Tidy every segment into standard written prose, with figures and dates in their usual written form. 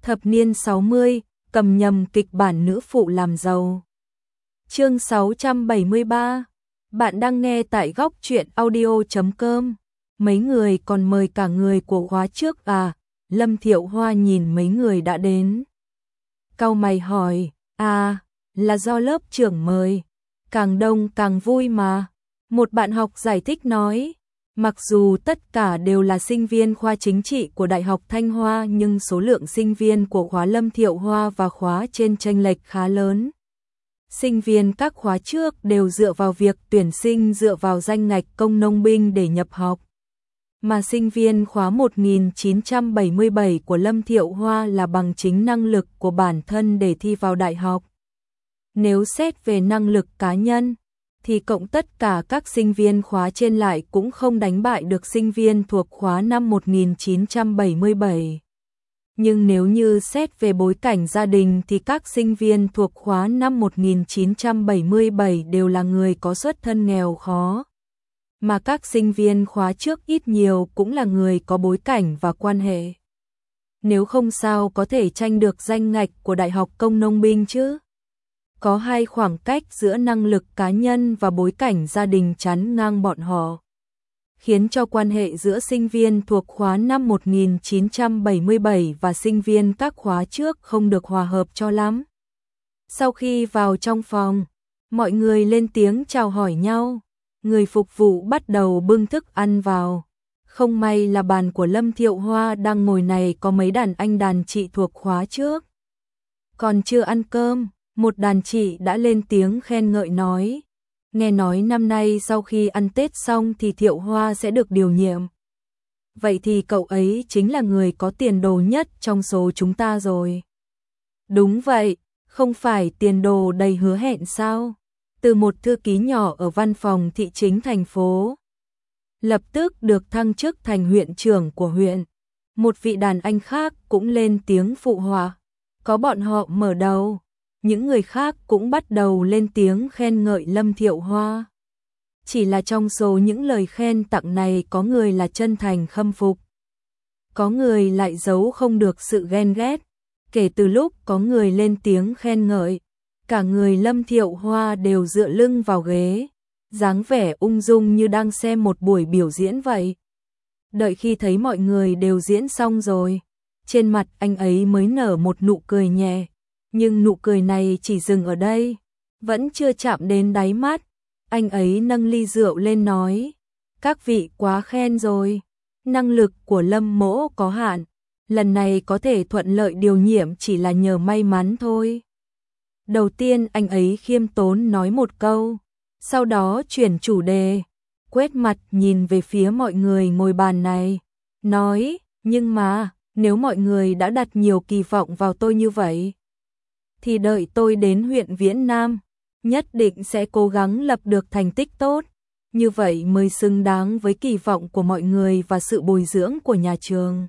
Thập niên 60, cầm nhầm kịch bản nữ phụ làm giàu. Chương 673. Bạn đang nghe tại góc truyện audio.com. Mấy người còn mời cả người của khóa trước à? Lâm Thiệu Hoa nhìn mấy người đã đến. Cau mày hỏi, à, là do lớp trưởng mời. Càng đông càng vui mà. Một bạn học giải thích nói. Mặc dù tất cả đều là sinh viên khoa chính trị của Đại học Thanh Hoa nhưng số lượng sinh viên của khóa Lâm Thiệu Hoa và khóa trên chênh lệch khá lớn. Sinh viên các khóa trước đều dựa vào việc tuyển sinh dựa vào danh ngạch công nông binh để nhập học. Mà sinh viên khóa 1977 của Lâm Thiệu Hoa là bằng chính năng lực của bản thân để thi vào đại học. Nếu xét về năng lực cá nhân, thì cộng tất cả các sinh viên khóa trên lại cũng không đánh bại được sinh viên thuộc khóa năm 1977. Nhưng nếu như xét về bối cảnh gia đình thì các sinh viên thuộc khóa năm 1977 đều là người có xuất thân nghèo khó. Mà các sinh viên khóa trước ít nhiều cũng là người có bối cảnh và quan hệ. Nếu không sao có thể tranh được danh ngạch của Đại học Công nông binh chứ? Có hai khoảng cách giữa năng lực cá nhân và bối cảnh gia đình chắn ngang bọn họ, khiến cho quan hệ giữa sinh viên thuộc khóa năm 1977 và sinh viên các khóa trước không được hòa hợp cho lắm. Sau khi vào trong phòng, mọi người lên tiếng chào hỏi nhau, người phục vụ bắt đầu bưng thức ăn vào. Không may là bàn của Lâm Thiệu Hoa đang ngồi này có mấy đàn anh đàn chị thuộc khóa trước. Còn chưa ăn cơm, một đàn chị đã lên tiếng khen ngợi nói, nghe nói năm nay sau khi ăn Tết xong thì Thiệu Hoa sẽ được điều nhiệm. Vậy thì cậu ấy chính là người có tiền đồ nhất trong số chúng ta rồi. Đúng vậy, không phải tiền đồ đầy hứa hẹn sao? Từ một thư ký nhỏ ở văn phòng thị chính thành phố, lập tức được thăng chức thành huyện trưởng của huyện. Một vị đàn anh khác cũng lên tiếng phụ họa, có bọn họ mở đầu. Những người khác cũng bắt đầu lên tiếng khen ngợi Lâm Thiệu Hoa. Chỉ là trong số những lời khen tặng này có người là chân thành khâm phục, có người lại giấu không được sự ghen ghét. Kể từ lúc có người lên tiếng khen ngợi, cả người Lâm Thiệu Hoa đều dựa lưng vào ghế, dáng vẻ ung dung như đang xem một buổi biểu diễn vậy. Đợi khi thấy mọi người đều diễn xong rồi, trên mặt anh ấy mới nở một nụ cười nhẹ. Nhưng nụ cười này chỉ dừng ở đây, vẫn chưa chạm đến đáy mắt. Anh ấy nâng ly rượu lên nói, các vị quá khen rồi, năng lực của Lâm mỗ có hạn, lần này có thể thuận lợi điều nhiệm chỉ là nhờ may mắn thôi. Đầu tiên anh ấy khiêm tốn nói một câu, sau đó chuyển chủ đề, quét mặt nhìn về phía mọi người ngồi bàn này, nói, nhưng mà, nếu mọi người đã đặt nhiều kỳ vọng vào tôi như vậy, thì đợi tôi đến huyện Viễn Nam, nhất định sẽ cố gắng lập được thành tích tốt, như vậy mới xứng đáng với kỳ vọng của mọi người và sự bồi dưỡng của nhà trường.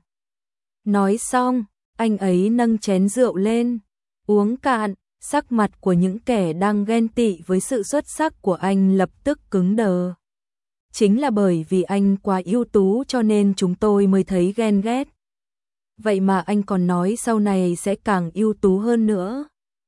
Nói xong, anh ấy nâng chén rượu lên, uống cạn, sắc mặt của những kẻ đang ghen tị với sự xuất sắc của anh lập tức cứng đờ. Chính là bởi vì anh quá ưu tú cho nên chúng tôi mới thấy ghen ghét. Vậy mà anh còn nói sau này sẽ càng ưu tú hơn nữa,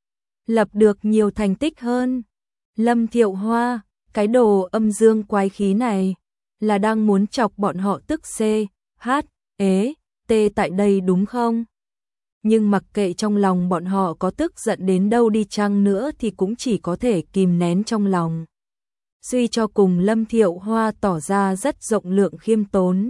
lập được nhiều thành tích hơn. Lâm Thiệu Hoa, cái đồ âm dương quái khí này, là đang muốn chọc bọn họ tức C, H, ế, T tại đây đúng không? Nhưng mặc kệ trong lòng bọn họ có tức giận đến đâu đi chăng nữa thì cũng chỉ có thể kìm nén trong lòng. Suy cho cùng Lâm Thiệu Hoa tỏ ra rất rộng lượng khiêm tốn.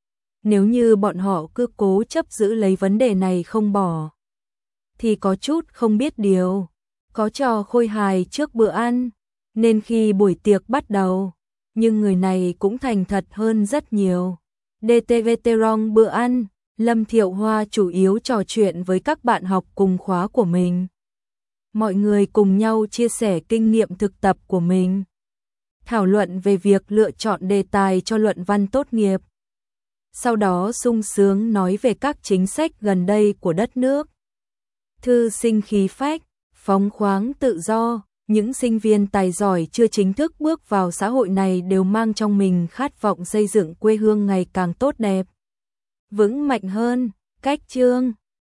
Nếu như bọn họ cứ cố chấp giữ lấy vấn đề này không bỏ, thì có chút không biết điều. Có trò khôi hài trước bữa ăn, nên khi buổi tiệc bắt đầu, nhưng người này cũng thành thật hơn rất nhiều. DTVT rong bữa ăn, Lâm Thiệu Hoa chủ yếu trò chuyện với các bạn học cùng khóa của mình. Mọi người cùng nhau chia sẻ kinh nghiệm thực tập của mình, thảo luận về việc lựa chọn đề tài cho luận văn tốt nghiệp. Sau đó sung sướng nói về các chính sách gần đây của đất nước. Thư sinh khí phách, phóng khoáng tự do, những sinh viên tài giỏi chưa chính thức bước vào xã hội này đều mang trong mình khát vọng xây dựng quê hương ngày càng tốt đẹp, vững mạnh hơn. Cách chương